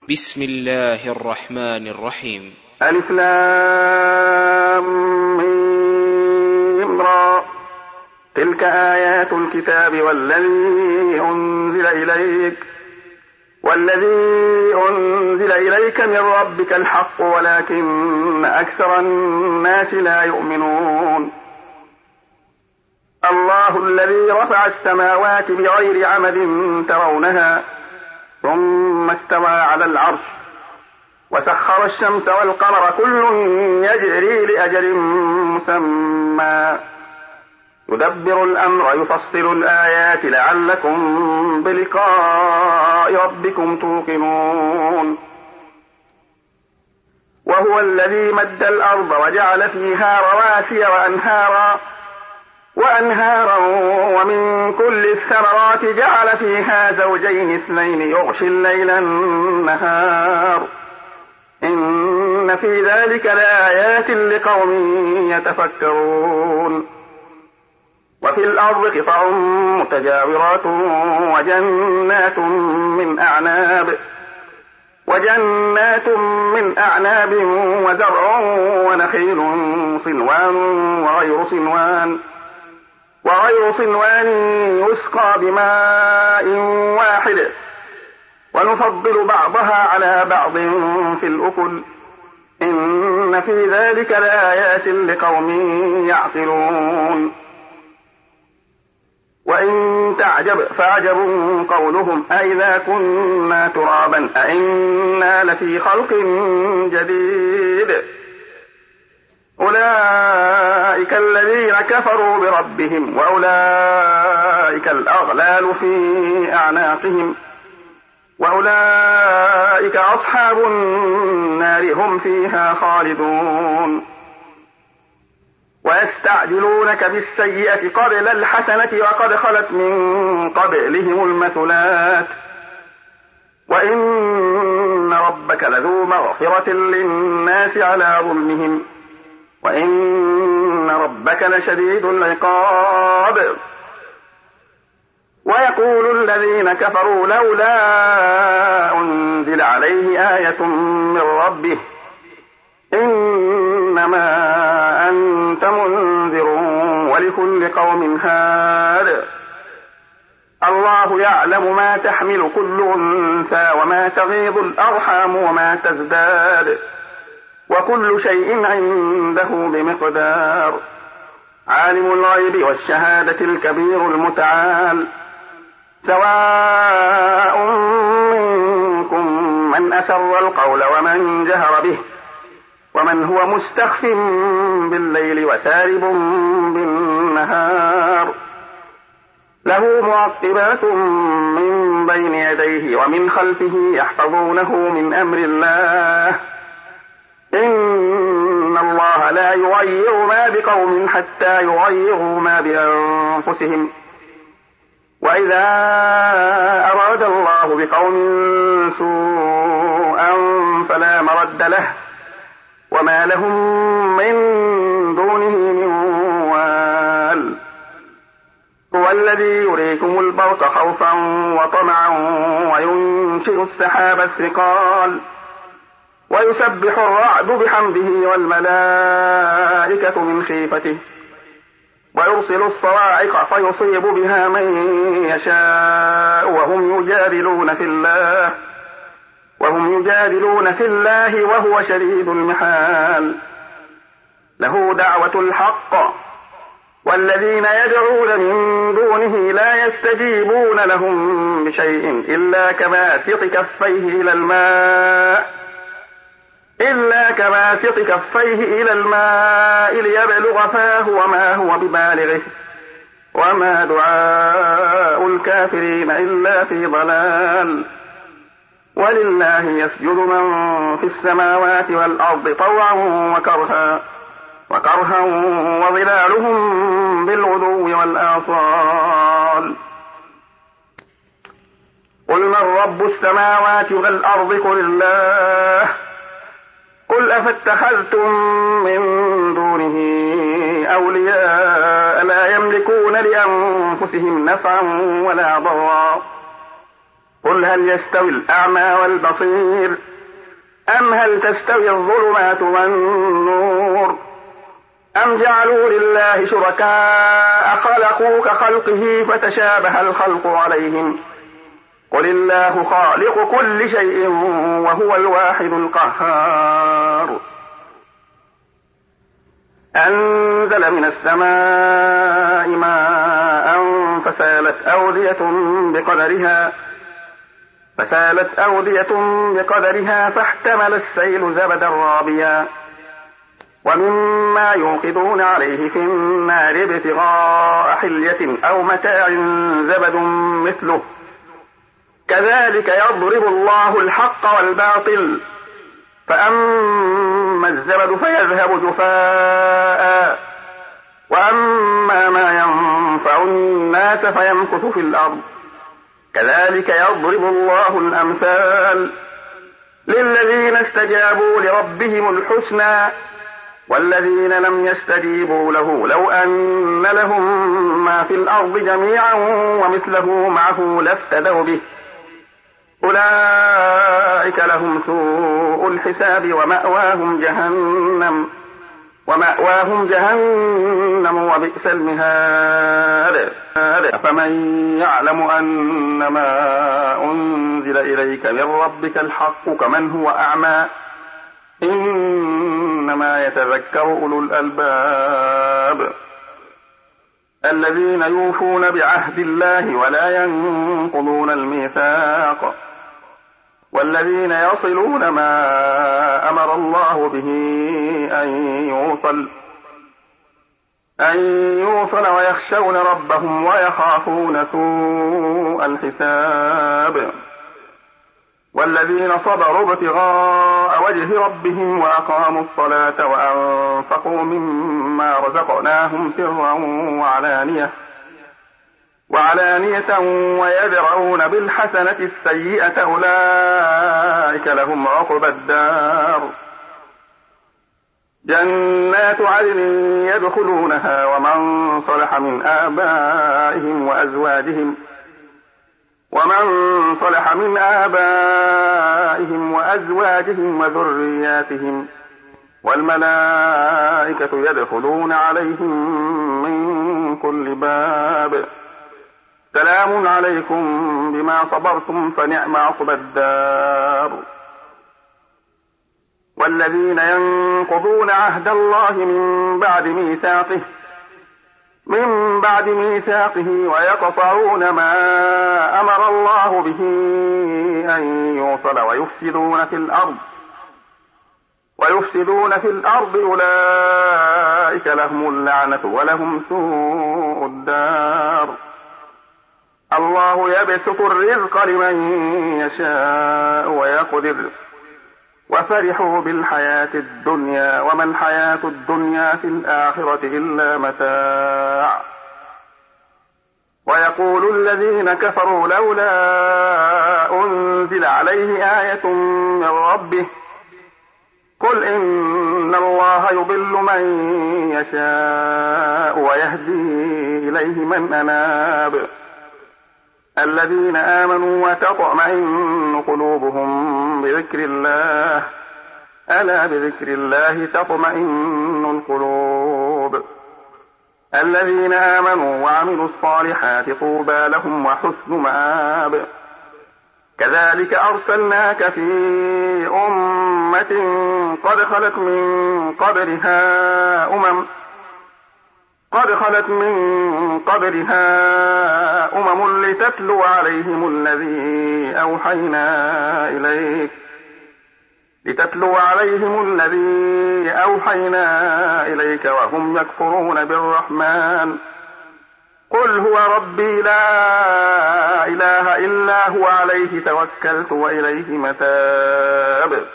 بسم الله الرحمن الرحيم. ألف لام ميم را. تلك آيات الكتاب والذي أنزل إليك من ربك الحق ولكن أكثر الناس لا يؤمنون. الله الذي رفع السماوات بغير عمد ترونها ثم استوى على العرش وسخر الشمس والقمر كل يجري لأجل مسمى يدبر الأمر يفصل الآيات لعلكم بلقاء ربكم توقنون. وهو الذي مد الأرض وجعل فيها رواسي وأنهارا ومن كل الثمرات جعل فيها زوجين اثنين يغشي الليل النهار إن في ذلك لآيات لقوم يتفكرون. وفي الأرض قطع متجاورات وجنات من أعناب وزرع ونخيل صنوان وغير صنوان يسقى بماء واحد ونفضل بعضها على بعض في الأكل إن في ذلك لآيات لقوم يعقلون. وإن تعجب فعجب قولهم أئذا كنا ترابا أئنا لفي خلق جديد أولئك الذين كفروا بربهم وأولئك الأغلال في أعناقهم وأولئك أصحاب النار هم فيها خالدون. ويستعجلونك بالسيئة قبل الحسنة وقد خلت من قبلهم المثلات وإن ربك لذو مغفرة للناس على ظلمهم وإن ربك لشديد العقاب. ويقول الذين كفروا لولا أنزل عليه آية من ربه إنما أنت منذر ولكل قوم هاد. الله يعلم ما تحمل كل أنثى وما تغيض الأرحام وما تزداد وكل شيء عنده بمقدار. عالم الغيب والشهادة الكبير المتعال. سواء منكم من أسر القول ومن جهر به ومن هو مستخف بالليل وسارب بالنهار له معقبات من بين يديه ومن خلفه يحفظونه من أمر الله إن الله لا يغير ما بقوم حتى يغيروا ما بأنفسهم وإذا أراد الله بقوم سوءا فلا مرد له وما لهم من دونه من وال. هو الذي يريكم البرق خوفا وطمعا وينشئ السحاب الثقال ويسبح الرعد بحمده والملائكة من خيفته ويرسل الصواعق فيصيب بها من يشاء وهم يجادلون في الله وهو شديد المحال. له دعوة الحق والذين يدعون من دونه لا يستجيبون لهم بشيء إلا كباسط كفيه إلى الماء ليبلغ فاه وما هو ببالغه وما دعاء الكافرين إلا في ضلال. ولله يسجد من في السماوات والأرض طوعا وكرها وظلالهم بالغدو والآصال. قل من رب السماوات والأرض قل الله قل أفاتخذتم من دونه أولياء لا يملكون لأنفسهم نفعا ولا ضرا قل هل يستوي الأعمى والبصير أم هل تستوي الظلمات والنور أم جعلوا لله شركاء خلقوا كخلقه فتشابه الخلق عليهم قل الله خالق كل شيء وهو الواحد القهار أنزل من السماء ماء فسالت أودية بقدرها فاحتمل السيل زبدا رابيا ومما يوقدون عليه في النار ابتغاء حلية أو متاع زبد مثله كذلك يضرب الله الحق والباطل فأما الزبد فيذهب جفاء وأما ما ينفع الناس فيمكث في الأرض كذلك يضرب الله الأمثال للذين استجابوا لربهم الحسنى والذين لم يستجيبوا له لو أن لهم ما في الأرض جميعا ومثله معه لافتدوا به أولئك لهم سوء الحساب ومأواهم جهنم وبئس المهاد أفمن يعلم أن ما أنزل إليك من ربك الحق كمن هو أعمى إنما يتذكر أولو الألباب الذين يوفون بعهد الله ولا ينقضون الميثاق والذين يصلون ما أمر الله به أن يوصل ويخشون ربهم ويخافون سوء الحساب والذين صبروا ابتغاء وجه ربهم وأقاموا الصلاة وأنفقوا مما رزقناهم سرا وعلانية ويدرؤون بالحسنة السيئة أولئك لهم عقبى الدار جنات عدن يدخلونها ومن صلح من آبائهم وأزواجهم وذرياتهم والملائكة يدخلون عليهم من كل باب سلام عليكم بما صبرتم فنعم عقبى الدار والذين ينقضون عهد الله من بعد ميثاقه ويقطعون ما أمر الله به أن يوصل ويفسدون في الأرض أولئك لهم اللعنة ولهم سوء الدار الله يبسط الرزق لمن يشاء ويقدر وفرحوا بالحياة الدنيا وما الحياة الدنيا في الآخرة إلا متاع ويقول الذين كفروا لولا أنزل عليه آية من ربه قل إن الله يضل من يشاء ويهدي إليه من أناب الذين آمنوا وتطمئن قلوبهم بذكر الله ألا بذكر الله تطمئن القلوب الذين آمنوا وعملوا الصالحات طوبى لهم وحسن مآب كذلك أرسلناك في أمة قد خلت من قبلها أمم لتتلو عليهم الذي أوحينا إليك وهم يكفرون بالرحمن قل هو ربي لا إله إلا هو عليه توكلت وإليه متاب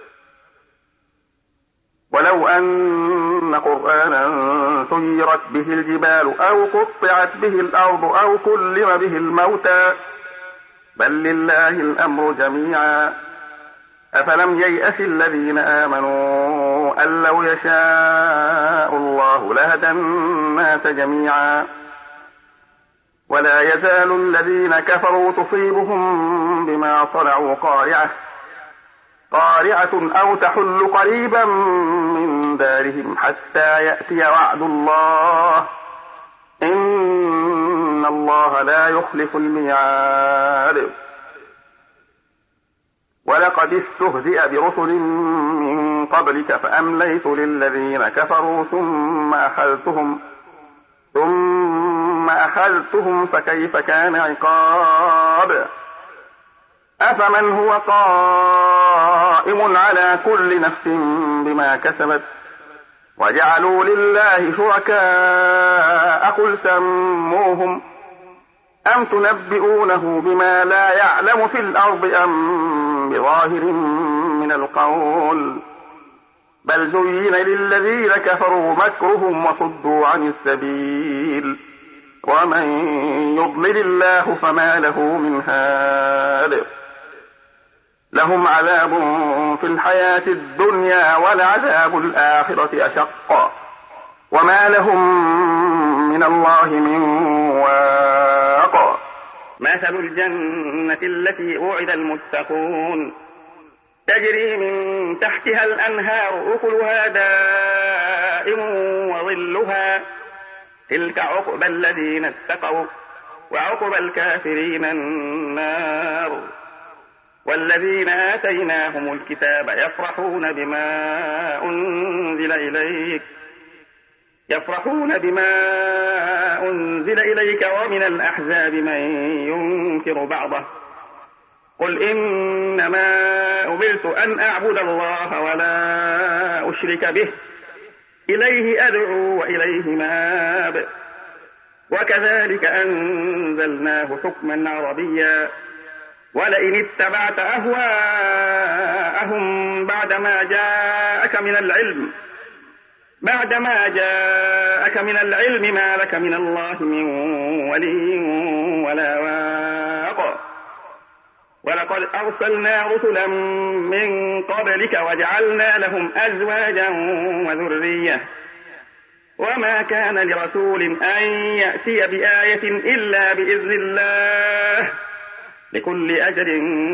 ولو أن قرآنا سيرت به الجبال أو قطعت به الأرض أو كلم به الموتى بل لله الأمر جميعا أفلم ييأس الذين آمنوا أن لو يشاء الله لهدى الناس جميعا ولا يزال الذين كفروا تصيبهم بما صنعوا قارعة أو تحل قريبا من دارهم حتى يأتي وعد الله إن الله لا يخلف الميعاد. ولقد استهزئ برسل من قبلك فأمليت للذين كفروا ثم أخذتهم فكيف كان عقاب. أفمن هو قائم على كل نفس بما كسبت وجعلوا لله شركاء قل سموهم أم تنبئونه بما لا يعلم في الأرض أم بظاهر من القول بل زين للذين كفروا مكرهم وصدوا عن السبيل ومن يضلل الله فما له من هاد. لهم عذاب في الحياة الدنيا ولعذاب الآخرة أشق وما لهم من الله من واق. مثل الجنة التي وعد المتقون تجري من تحتها الأنهار أكلها دائم وظلها تلك عقبى الذين اتقوا وعقبى الكافرين النار. والذين آتيناهم الكتاب يفرحون بما أنزل إليك ومن الأحزاب من ينكر بعضه قل إنما أمرت أن أعبد الله ولا أشرك به إليه أدعو وإليه مآب. وكذلك أنزلناه حكما عربيا ولئن اتبعت أهواءهم بعدما جاءك من العلم ما لك من الله من ولي ولا واق. ولقد أرسلنا رسلا من قبلك وجعلنا لهم أزواجا وذرية وما كان لرسول أن يأتي بآية إلا بإذن الله لكل أجل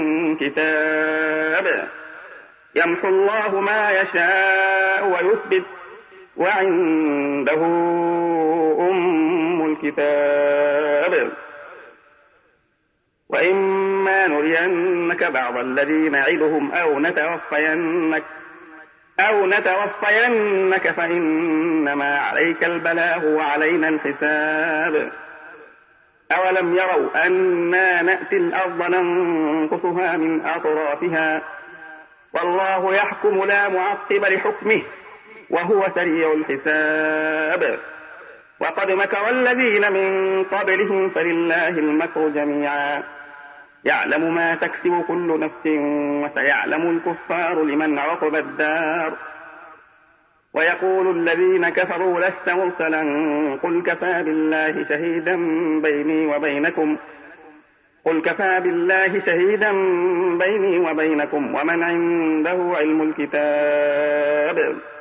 كتاب. يمحو الله ما يشاء ويثبت وعنده أم الكتاب. وإما نرينك بعض الذي نعدهم أو نتوفينك فإنما عليك البلاغ وعلينا الحساب. أولم يروا أنا نأتي الأرض ننقصها من أطرافها والله يحكم لا معقب لحكمه وهو سريع الحساب. وقد مكر الذين من قبلهم فلله المكر جميعا يعلم ما تكسب كل نفس وسيعلم الكفار لمن عقب الدار. ويقول الذين كفروا لست مرسلا قل كفى بالله شهيدا بيني وبينكم ومن عنده علم الكتاب.